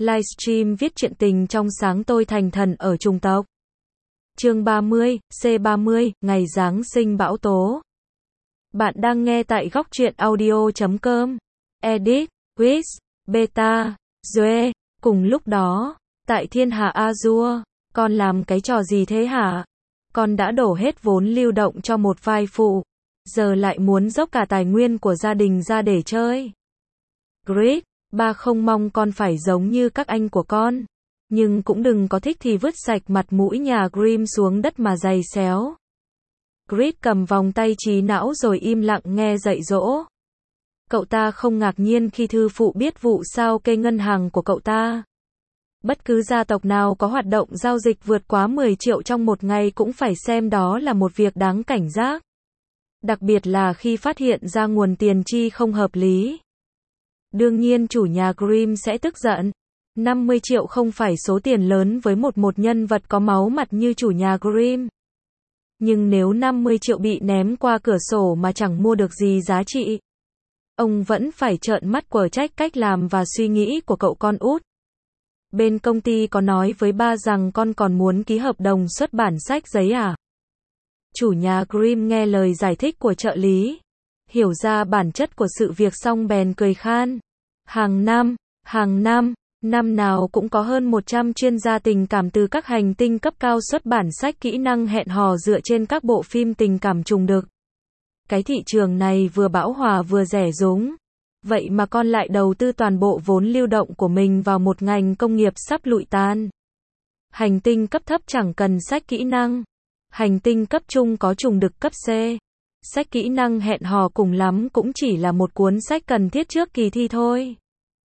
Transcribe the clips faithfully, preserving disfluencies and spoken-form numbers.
Livestream viết chuyện tình trong sáng tôi thành thần ở chủng tộc. Chương ba mươi, C ba mươi, ngày Giáng sinh bão tố. Bạn đang nghe tại góc truyện audio chấm com. Edit, Quiz, Beta, Zoe. Cùng lúc đó, tại thiên hà Azure, con làm cái trò gì thế hả? Con đã đổ hết vốn lưu động cho một vai phụ, giờ lại muốn dốc cả tài nguyên của gia đình ra để chơi. Grid, ba không mong con phải giống như các anh của con, nhưng cũng đừng có thích thì vứt sạch mặt mũi nhà Grimm xuống đất mà giày xéo. Grid cầm vòng tay trí não rồi im lặng nghe dạy dỗ. Cậu ta không ngạc nhiên khi thư phụ biết vụ sao kê ngân hàng của cậu ta. Bất cứ gia tộc nào có hoạt động giao dịch vượt quá mười triệu trong một ngày cũng phải xem đó là một việc đáng cảnh giác. Đặc biệt là khi phát hiện ra nguồn tiền chi không hợp lý. Đương nhiên chủ nhà Grimm sẽ tức giận. năm mươi triệu không phải số tiền lớn với một một nhân vật có máu mặt như chủ nhà Grimm. Nhưng nếu năm mươi triệu bị ném qua cửa sổ mà chẳng mua được gì giá trị, ông vẫn phải trợn mắt quở trách cách làm và suy nghĩ của cậu con út. Bên công ty có nói với ba rằng con còn muốn ký hợp đồng xuất bản sách giấy à? Chủ nhà Grimm nghe lời giải thích của trợ lý, hiểu ra bản chất của sự việc xong bèn cười khan. Hàng năm, hàng năm, năm nào cũng có hơn một trăm chuyên gia tình cảm từ các hành tinh cấp cao xuất bản sách kỹ năng hẹn hò dựa trên các bộ phim tình cảm trùng đực. Cái thị trường này vừa bão hòa vừa rẻ rúng. Vậy mà con lại đầu tư toàn bộ vốn lưu động của mình vào một ngành công nghiệp sắp lụi tan. Hành tinh cấp thấp chẳng cần sách kỹ năng. Hành tinh cấp trung có trùng đực cấp C. Sách kỹ năng hẹn hò cùng lắm cũng chỉ là một cuốn sách cần thiết trước kỳ thi thôi.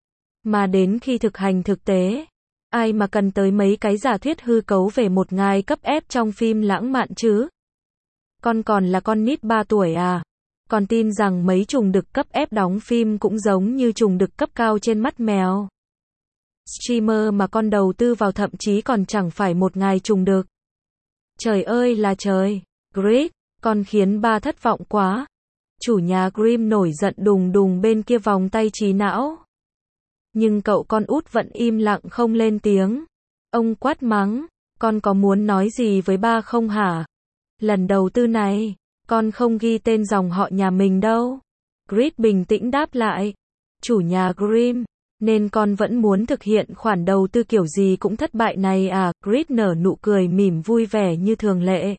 Mà đến khi thực hành thực tế, ai mà cần tới mấy cái giả thuyết hư cấu về một ngài cấp F trong phim lãng mạn chứ? Con còn là con nít ba tuổi à? Con tin rằng mấy trùng đực cấp F đóng phim cũng giống như trùng đực cấp cao trên mắt mèo. Streamer mà con đầu tư vào thậm chí còn chẳng phải một ngài trùng đực. Trời ơi là trời, Grid, con khiến ba thất vọng quá. Chủ nhà Grimm nổi giận đùng đùng bên kia vòng tay trí não. Nhưng cậu con út vẫn im lặng không lên tiếng. Ông quát mắng, con có muốn nói gì với ba không hả? Lần đầu tư này, con không ghi tên dòng họ nhà mình đâu. Grid bình tĩnh đáp lại. Chủ nhà Grimm, nên con vẫn muốn thực hiện khoản đầu tư kiểu gì cũng thất bại này à? Grid nở nụ cười mỉm vui vẻ như thường lệ.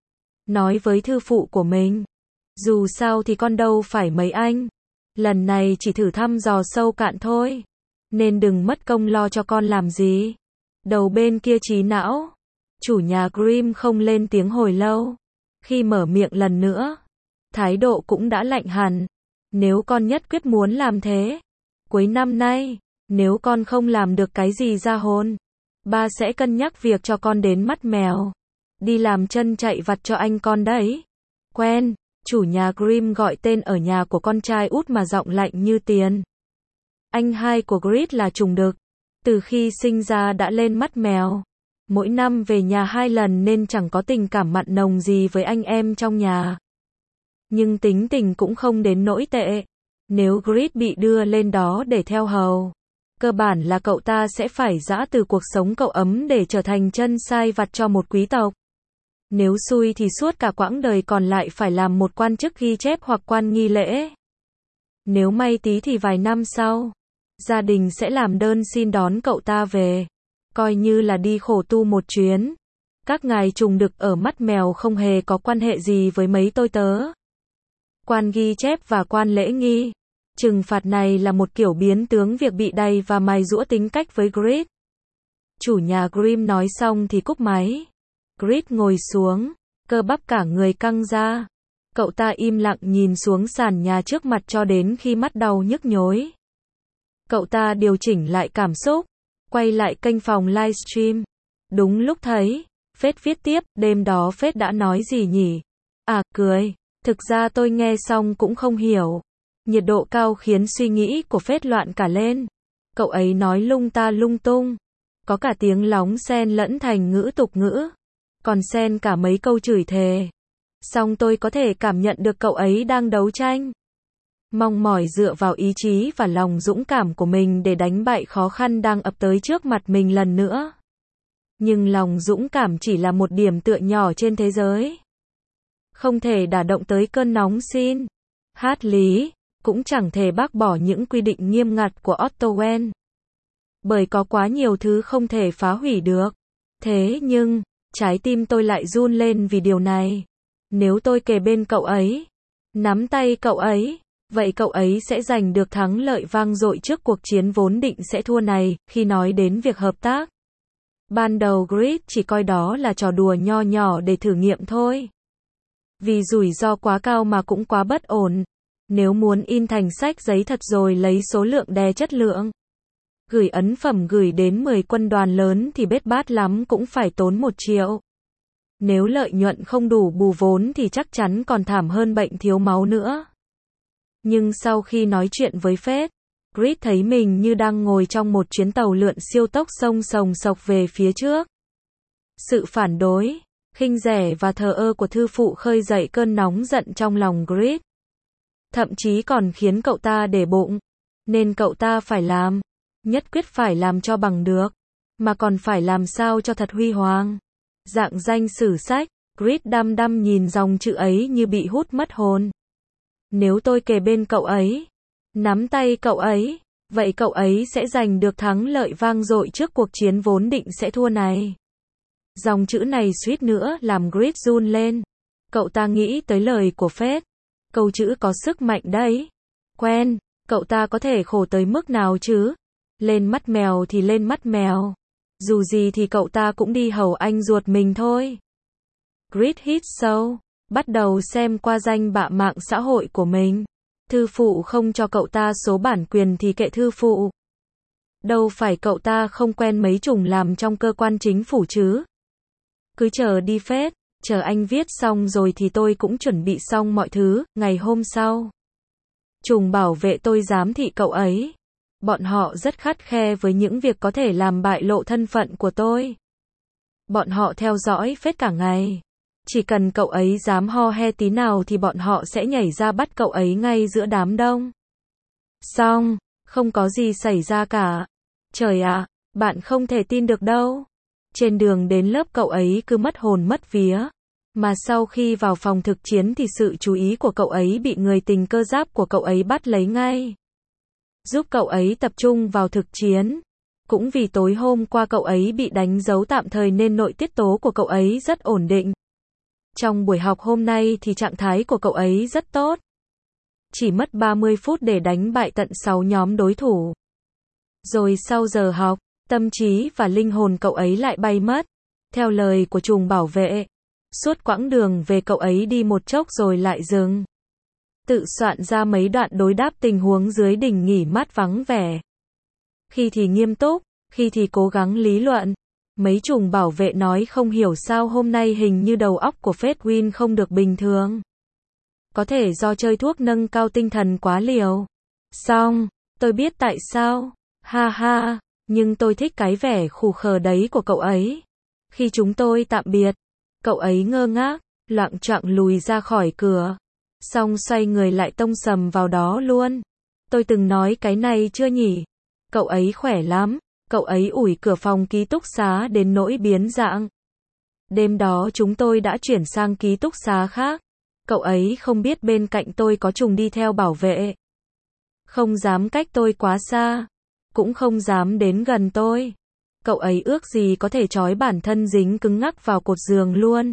Nói với thư phụ của mình, dù sao thì con đâu phải mấy anh. Lần này chỉ thử thăm dò sâu cạn thôi. Nên đừng mất công lo cho con làm gì. Đầu bên kia trí não. Chủ nhà Grimm không lên tiếng hồi lâu. Khi mở miệng lần nữa, thái độ cũng đã lạnh hẳn. Nếu con nhất quyết muốn làm thế, cuối năm nay, nếu con không làm được cái gì ra hồn, ba sẽ cân nhắc việc cho con đến mắt mèo. Đi làm chân chạy vặt cho anh con đấy. Quen, chủ nhà Grimm gọi tên ở nhà của con trai út mà giọng lạnh như tiền. Anh hai của Grid là trùng đực. Từ khi sinh ra đã lên mắt mèo. Mỗi năm về nhà hai lần nên chẳng có tình cảm mặn nồng gì với anh em trong nhà. Nhưng tính tình cũng không đến nỗi tệ. Nếu Grid bị đưa lên đó để theo hầu, cơ bản là cậu ta sẽ phải giã từ cuộc sống cậu ấm để trở thành chân sai vặt cho một quý tộc. Nếu xui thì suốt cả quãng đời còn lại phải làm một quan chức ghi chép hoặc quan nghi lễ. Nếu may tí thì vài năm sau, gia đình sẽ làm đơn xin đón cậu ta về. Coi như là đi khổ tu một chuyến. Các ngài trùng đực ở mắt mèo không hề có quan hệ gì với mấy tôi tớ. Quan ghi chép và quan lễ nghi. Trừng phạt này là một kiểu biến tướng việc bị đày và mài giũa tính cách với Grid. Chủ nhà Grimm nói xong thì cúp máy. Grid ngồi xuống, cơ bắp cả người căng ra. Cậu ta im lặng nhìn xuống sàn nhà trước mặt cho đến khi mắt đau nhức nhối. Cậu ta điều chỉnh lại cảm xúc, quay lại kênh phòng livestream. Đúng lúc thấy, Phết viết tiếp, đêm đó Phết đã nói gì nhỉ? À, cười. Thực ra tôi nghe xong cũng không hiểu. Nhiệt độ cao khiến suy nghĩ của Phết loạn cả lên. Cậu ấy nói lung ta lung tung. Có cả tiếng lóng xen lẫn thành ngữ tục ngữ. Còn xen cả mấy câu chửi thề. Xong tôi có thể cảm nhận được cậu ấy đang đấu tranh. mong mỏi dựa vào ý chí và lòng dũng cảm của mình để đánh bại khó khăn đang ập tới trước mặt mình lần nữa. Nhưng lòng dũng cảm chỉ là một điểm tựa nhỏ trên thế giới. Không thể đả động tới cơn nóng xin hát lý, cũng chẳng thể bác bỏ những quy định nghiêm ngặt của Otto Wen. Bởi có quá nhiều thứ không thể phá hủy được. Thế nhưng, trái tim tôi lại run lên vì điều này. Nếu tôi kề bên cậu ấy, nắm tay cậu ấy, vậy cậu ấy sẽ giành được thắng lợi vang dội trước cuộc chiến vốn định sẽ thua này. Khi nói đến việc hợp tác, ban đầu Grit chỉ coi đó là trò đùa nho nhỏ để thử nghiệm thôi. Vì rủi ro quá cao mà cũng quá bất ổn. Nếu muốn in thành sách giấy thật rồi lấy số lượng đè chất lượng, gửi ấn phẩm gửi đến mười quân đoàn lớn thì bết bát lắm cũng phải tốn một triệu. Nếu lợi nhuận không đủ bù vốn thì chắc chắn còn thảm hơn bệnh thiếu máu nữa. Nhưng sau khi nói chuyện với Fed, Grit thấy mình như đang ngồi trong một chuyến tàu lượn siêu tốc sông sồng sộc về phía trước. Sự phản đối, khinh rẻ và thờ ơ của thư phụ khơi dậy cơn nóng giận trong lòng Grit. Thậm chí còn khiến cậu ta để bụng. Nên cậu ta phải làm. Nhất quyết phải làm cho bằng được. Mà còn phải làm sao cho thật huy hoàng. Dạng danh sử sách, Grit đăm đăm nhìn dòng chữ ấy như bị hút mất hồn. Nếu tôi kề bên cậu ấy, nắm tay cậu ấy, vậy cậu ấy sẽ giành được thắng lợi vang dội trước cuộc chiến vốn định sẽ thua này. Dòng chữ này suýt nữa làm Grit run lên. Cậu ta nghĩ tới lời của Fed. Câu chữ có sức mạnh đấy. Quen, cậu ta có thể khổ tới mức nào chứ? Lên mắt mèo thì lên mắt mèo. Dù gì thì cậu ta cũng đi hầu anh ruột mình thôi. Grit hít sâu, bắt đầu xem qua danh bạ mạng xã hội của mình. Thư phụ không cho cậu ta số bản quyền thì kệ thư phụ. Đâu phải cậu ta không quen mấy chủng làm trong cơ quan chính phủ chứ. Cứ chờ đi Fed, chờ anh viết xong rồi thì tôi cũng chuẩn bị xong mọi thứ. Ngày hôm sau, trùng bảo vệ tôi giám thị cậu ấy. Bọn họ rất khắt khe với những việc có thể làm bại lộ thân phận của tôi. Bọn họ theo dõi Fed cả ngày. Chỉ cần cậu ấy dám ho he tí nào thì bọn họ sẽ nhảy ra bắt cậu ấy ngay giữa đám đông. Xong, không có gì xảy ra cả. Trời ạ, bạn không thể tin được đâu. Trên đường đến lớp cậu ấy cứ mất hồn mất vía. Mà sau khi vào phòng thực chiến thì sự chú ý của cậu ấy bị người tình cơ giáp của cậu ấy bắt lấy ngay. Giúp cậu ấy tập trung vào thực chiến. Cũng vì tối hôm qua cậu ấy bị đánh dấu tạm thời nên nội tiết tố của cậu ấy rất ổn định. Trong buổi học hôm nay thì trạng thái của cậu ấy rất tốt. Chỉ mất ba mươi phút để đánh bại tận sáu nhóm đối thủ. Rồi sau giờ học, tâm trí và linh hồn cậu ấy lại bay mất. Theo lời của trùng bảo vệ, suốt quãng đường về cậu ấy đi một chốc rồi lại dừng. Tự soạn ra mấy đoạn đối đáp tình huống dưới đỉnh nghỉ mát vắng vẻ. Khi thì nghiêm túc, khi thì cố gắng lý luận. Mấy trùng bảo vệ nói không hiểu sao hôm nay hình như đầu óc của Fedwin không được bình thường. Có thể do chơi thuốc nâng cao tinh thần quá liều. Xong, tôi biết tại sao. Ha ha, nhưng tôi thích cái vẻ khù khờ đấy của cậu ấy. Khi chúng tôi tạm biệt, cậu ấy ngơ ngác, loạng choạng lùi ra khỏi cửa. Xong xoay người lại tông sầm vào đó luôn. Tôi từng nói cái này chưa nhỉ? Cậu ấy khỏe lắm. Cậu ấy ủi cửa phòng ký túc xá đến nỗi biến dạng. Đêm đó chúng tôi đã chuyển sang ký túc xá khác. Cậu ấy không biết bên cạnh tôi có trùng đi theo bảo vệ. Không dám cách tôi quá xa. Cũng không dám đến gần tôi. Cậu ấy ước gì có thể trói bản thân dính cứng ngắc vào cột giường luôn.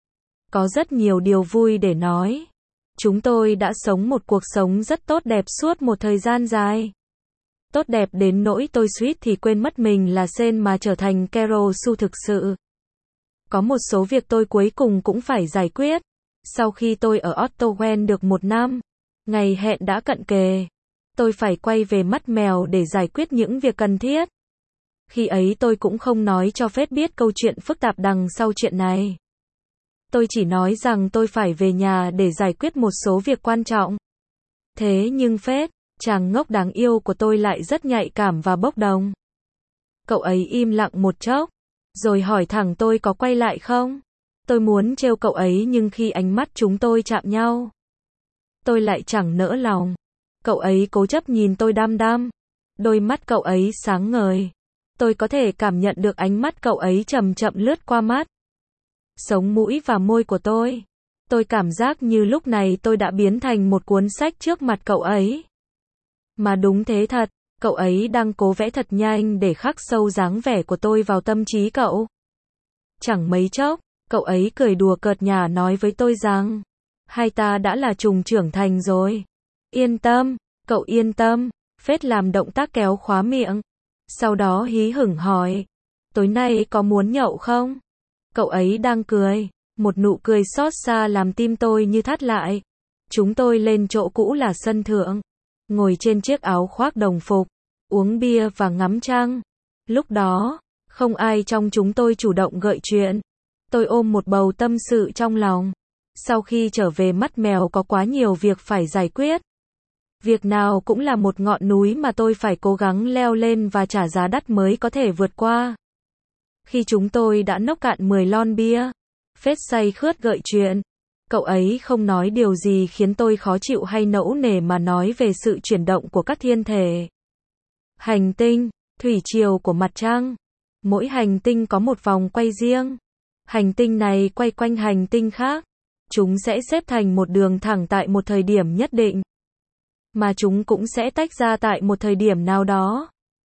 Có rất nhiều điều vui để nói. Chúng tôi đã sống một cuộc sống rất tốt đẹp suốt một thời gian dài. Tốt đẹp đến nỗi tôi suýt thì quên mất mình là Sen mà trở thành Carol Su thực sự. Có một số việc tôi cuối cùng cũng phải giải quyết. Sau khi tôi ở Otto Wen được một năm, ngày hẹn đã cận kề. Tôi phải quay về mắt mèo để giải quyết những việc cần thiết. Khi ấy tôi cũng không nói cho Fed biết câu chuyện phức tạp đằng sau chuyện này. Tôi chỉ nói rằng tôi phải về nhà để giải quyết một số việc quan trọng. Thế nhưng Fed, chàng ngốc đáng yêu của tôi lại rất nhạy cảm và bốc đồng. Cậu ấy im lặng một chốc, rồi hỏi thẳng tôi có quay lại không? Tôi muốn trêu cậu ấy nhưng khi ánh mắt chúng tôi chạm nhau, tôi lại chẳng nỡ lòng. Cậu ấy cố chấp nhìn tôi đăm đăm. Đôi mắt cậu ấy sáng ngời. Tôi có thể cảm nhận được ánh mắt cậu ấy chậm chậm lướt qua mắt, sống mũi và môi của tôi. Tôi cảm giác như lúc này tôi đã biến thành một cuốn sách trước mặt cậu ấy. Mà đúng thế thật, cậu ấy đang cố vẽ thật nhanh để khắc sâu dáng vẻ của tôi vào tâm trí cậu. Chẳng mấy chốc, cậu ấy cười đùa cợt nhả nói với tôi rằng, hai ta đã là trùng trưởng thành rồi. Yên tâm, cậu yên tâm. Phết làm động tác kéo khóa miệng. Sau đó hí hửng hỏi, tối nay có muốn nhậu không? Cậu ấy đang cười, một nụ cười xót xa làm tim tôi như thắt lại. Chúng tôi lên chỗ cũ là sân thượng, ngồi trên chiếc áo khoác đồng phục, uống bia và ngắm trăng. Lúc đó, không ai trong chúng tôi chủ động gợi chuyện. Tôi ôm một bầu tâm sự trong lòng. Sau khi trở về mắt mèo có quá nhiều việc phải giải quyết. Việc nào cũng là một ngọn núi mà tôi phải cố gắng leo lên và trả giá đắt mới có thể vượt qua. Khi chúng tôi đã nốc cạn mười lon bia, Phết say khướt gợi chuyện. Cậu ấy không nói điều gì khiến tôi khó chịu hay nẫu nề mà nói về sự chuyển động của các thiên thể, hành tinh, thủy triều của mặt trăng. Mỗi hành tinh có một vòng quay riêng. Hành tinh này quay quanh hành tinh khác. Chúng sẽ xếp thành một đường thẳng tại một thời điểm nhất định. Mà chúng cũng sẽ tách ra tại một thời điểm nào đó.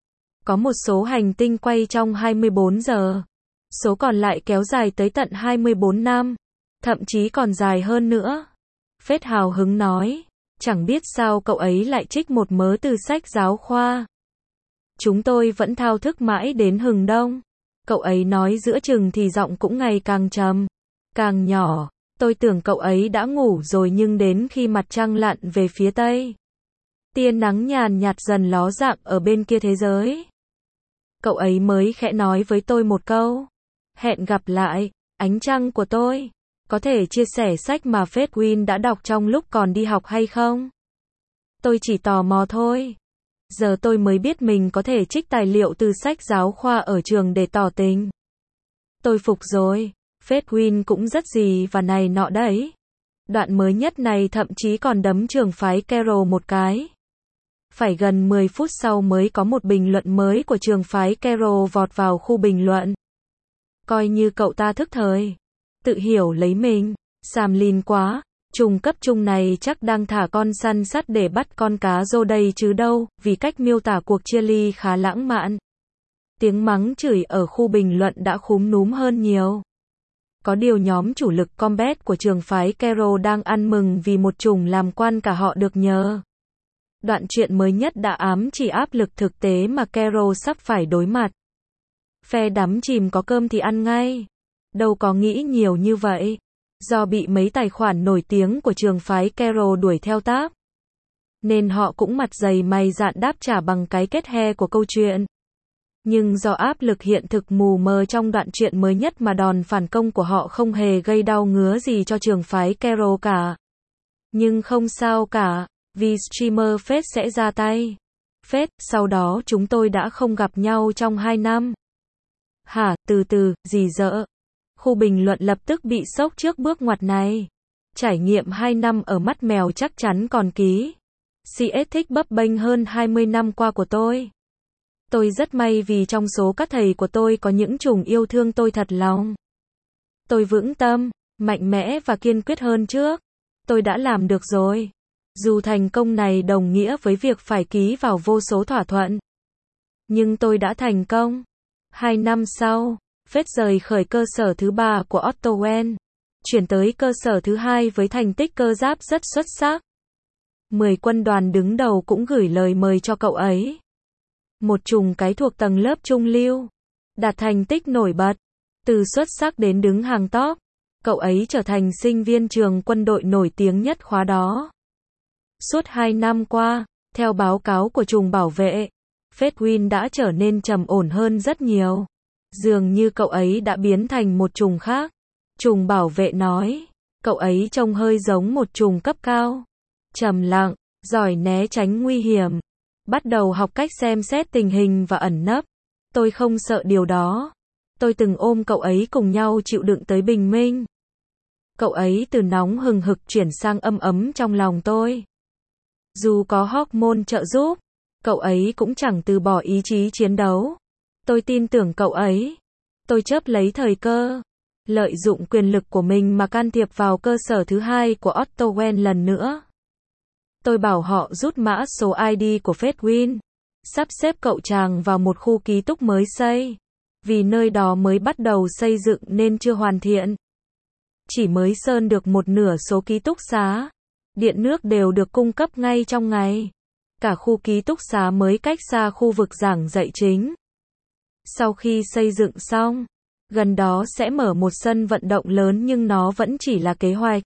Có một số hành tinh quay trong hai mươi bốn giờ. Số còn lại kéo dài tới tận hai mươi bốn năm. Thậm chí còn dài hơn nữa. Phết hào hứng nói. Chẳng biết sao cậu ấy lại trích một mớ từ sách giáo khoa. Chúng tôi vẫn thao thức mãi đến hừng đông. Cậu ấy nói giữa chừng thì giọng cũng ngày càng trầm, càng nhỏ. Tôi tưởng cậu ấy đã ngủ rồi nhưng đến khi mặt trăng lặn về phía tây, tia nắng nhàn nhạt dần ló dạng ở bên kia thế giới, cậu ấy mới khẽ nói với tôi một câu. Hẹn gặp lại, ánh trăng của tôi. Có thể chia sẻ sách mà Fedwin đã đọc trong lúc còn đi học hay không? Tôi chỉ tò mò thôi. Giờ tôi mới biết mình có thể trích tài liệu từ sách giáo khoa ở trường để tỏ tình. Tôi phục rồi. Fedwin cũng rất gì và này nọ đấy. Đoạn mới nhất này thậm chí còn đấm trường phái Carol một cái. Phải gần mười phút sau mới có một bình luận mới của trường phái Carol vọt vào khu bình luận. Coi như cậu ta thức thời. Tự hiểu lấy mình. Xàm lìn quá. Trùng cấp trung này chắc đang thả con săn sắt để bắt con cá rô đây chứ đâu, vì cách miêu tả cuộc chia ly khá lãng mạn. Tiếng mắng chửi ở khu bình luận đã khúm núm hơn nhiều. Có điều nhóm chủ lực combat của trường phái Carol đang ăn mừng vì một trùng làm quan cả họ được nhờ. Đoạn truyện mới nhất đã ám chỉ áp lực thực tế mà Carol sắp phải đối mặt. Phe đắm chìm có cơm thì ăn ngay. Đâu có nghĩ nhiều như vậy. Do bị mấy tài khoản nổi tiếng của trường phái Carol đuổi theo táp, nên họ cũng mặt dày mày dạn đáp trả bằng cái kết he của câu chuyện. Nhưng do áp lực hiện thực mù mờ trong đoạn truyện mới nhất mà đòn phản công của họ không hề gây đau ngứa gì cho trường phái Carol cả. Nhưng không sao cả, vì streamer Phết sẽ ra tay. Phết, sau đó chúng tôi đã không gặp nhau trong hai năm. Hả, từ từ, gì dợ? Khu bình luận lập tức bị sốc trước bước ngoặt này. Trải nghiệm hai năm ở mắt mèo chắc chắn còn ký. xê ét thích bấp bênh hơn hai mươi năm qua của tôi. Tôi rất may vì trong số các thầy của tôi có những trùng yêu thương tôi thật lòng. Tôi vững tâm, mạnh mẽ và kiên quyết hơn trước. Tôi đã làm được rồi. Dù thành công này đồng nghĩa với việc phải ký vào vô số thỏa thuận. Nhưng tôi đã thành công. Hai năm sau, Phết rời khởi cơ sở thứ ba của Ottowen, chuyển tới cơ sở thứ hai với thành tích cơ giáp rất xuất sắc. Mười quân đoàn đứng đầu cũng gửi lời mời cho cậu ấy. Một trùng cái thuộc tầng lớp trung lưu, đạt thành tích nổi bật, từ xuất sắc đến đứng hàng top. Cậu ấy trở thành sinh viên trường quân đội nổi tiếng nhất khóa đó. Suốt hai năm qua, theo báo cáo của trùng bảo vệ, Fedwin đã trở nên trầm ổn hơn rất nhiều. Dường như cậu ấy đã biến thành một trùng khác. Trùng bảo vệ nói, cậu ấy trông hơi giống một trùng cấp cao. Trầm lặng, giỏi né tránh nguy hiểm. Bắt đầu học cách xem xét tình hình và ẩn nấp. Tôi không sợ điều đó. Tôi từng ôm cậu ấy cùng nhau chịu đựng tới bình minh. Cậu ấy từ nóng hừng hực chuyển sang âm ấm trong lòng tôi. Dù có hormone trợ giúp, cậu ấy cũng chẳng từ bỏ ý chí chiến đấu. Tôi tin tưởng cậu ấy. Tôi chớp lấy thời cơ, lợi dụng quyền lực của mình mà can thiệp vào cơ sở thứ hai của Otto Wen lần nữa. Tôi bảo họ rút mã số i đê của Fedwin, sắp xếp cậu chàng vào một khu ký túc mới xây, vì nơi đó mới bắt đầu xây dựng nên chưa hoàn thiện. Chỉ mới sơn được một nửa số ký túc xá, điện nước đều được cung cấp ngay trong ngày. Cả khu ký túc xá mới cách xa khu vực giảng dạy chính. Sau khi xây dựng xong, gần đó sẽ mở một sân vận động lớn nhưng nó vẫn chỉ là kế hoạch.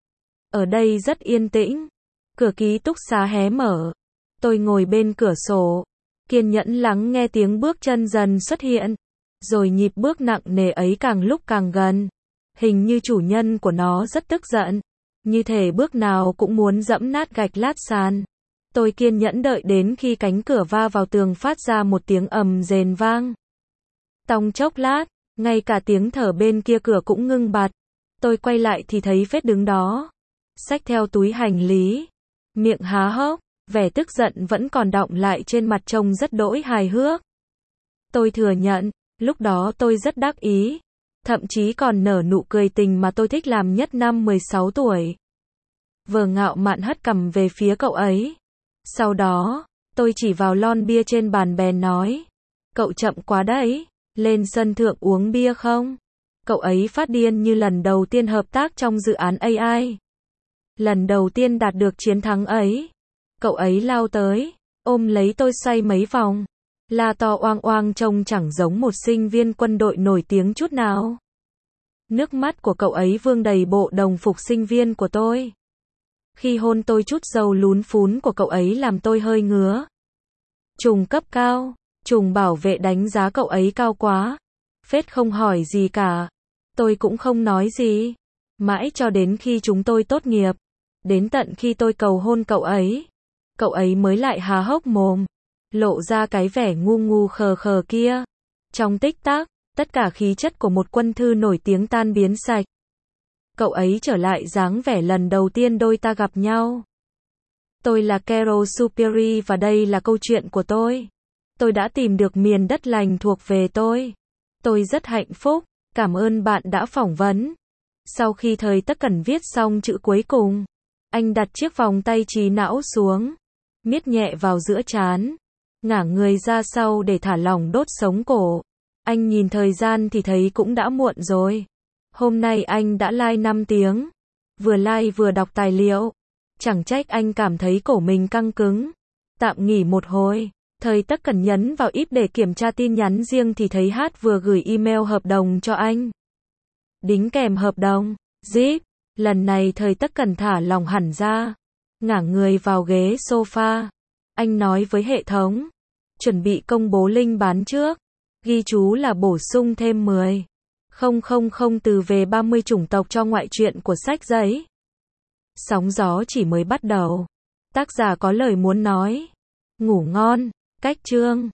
Ở đây rất yên tĩnh, cửa ký túc xá hé mở. Tôi ngồi bên cửa sổ, kiên nhẫn lắng nghe tiếng bước chân dần xuất hiện, rồi nhịp bước nặng nề ấy càng lúc càng gần. Hình như chủ nhân của nó rất tức giận, như thể bước nào cũng muốn dẫm nát gạch lát sàn. Tôi kiên nhẫn đợi đến khi cánh cửa va vào tường phát ra một tiếng ầm rền vang. Trong chốc lát, ngay cả tiếng thở bên kia cửa cũng ngưng bặt. Tôi quay lại thì thấy Phết đứng đó, xách theo túi hành lý, miệng há hốc, vẻ tức giận vẫn còn đọng lại trên mặt trông rất đỗi hài hước. Tôi thừa nhận, lúc đó tôi rất đắc ý, thậm chí còn nở nụ cười tình mà tôi thích làm nhất năm mười sáu tuổi. Vừa ngạo mạn hất cằm về phía cậu ấy. Sau đó, tôi chỉ vào lon bia trên bàn bèn nói, cậu chậm quá đấy, lên sân thượng uống bia không? Cậu ấy phát điên như lần đầu tiên hợp tác trong dự án a i. Lần đầu tiên đạt được chiến thắng ấy. Cậu ấy lao tới, ôm lấy tôi xoay mấy vòng, la to oang oang trông chẳng giống một sinh viên quân đội nổi tiếng chút nào. Nước mắt của cậu ấy vương đầy bộ đồng phục sinh viên của tôi. Khi hôn tôi chút dầu lún phún của cậu ấy làm tôi hơi ngứa. Trùng cấp cao, trùng bảo vệ đánh giá cậu ấy cao quá. Phết không hỏi gì cả. Tôi cũng không nói gì. Mãi cho đến khi chúng tôi tốt nghiệp. Đến tận khi tôi cầu hôn cậu ấy. Cậu ấy mới lại há hốc mồm. Lộ ra cái vẻ ngu ngu khờ khờ kia. Trong tích tắc, tất cả khí chất của một quân thư nổi tiếng tan biến sạch. Cậu ấy trở lại dáng vẻ lần đầu tiên đôi ta gặp nhau. Tôi là Carol Superi và đây là câu chuyện của tôi. Tôi đã tìm được miền đất lành thuộc về tôi. Tôi rất hạnh phúc, cảm ơn bạn đã phỏng vấn. Sau khi thời Tất Cẩn viết xong chữ cuối cùng, anh đặt chiếc vòng tay trí não xuống, miết nhẹ vào giữa trán, ngả người ra sau để thả lỏng đốt sống cổ. Anh nhìn thời gian thì thấy cũng đã muộn rồi. Hôm nay anh đã live năm tiếng. Vừa live vừa đọc tài liệu. Chẳng trách anh cảm thấy cổ mình căng cứng. Tạm nghỉ một hồi. Thời Tất Cẩn nhấn vào íp để kiểm tra tin nhắn riêng thì thấy Hát vừa gửi email hợp đồng cho anh. Đính kèm hợp đồng. Zip. Lần này thời Tất Cẩn thả lòng hẳn ra. Ngả người vào ghế sofa. Anh nói với hệ thống. Chuẩn bị công bố link bán trước. Ghi chú là bổ sung thêm mười nghìn từ về ba mươi chủng tộc cho ngoại truyện của sách giấy. Sóng gió chỉ mới bắt đầu. Tác giả có lời muốn nói. Ngủ ngon. Cách chương.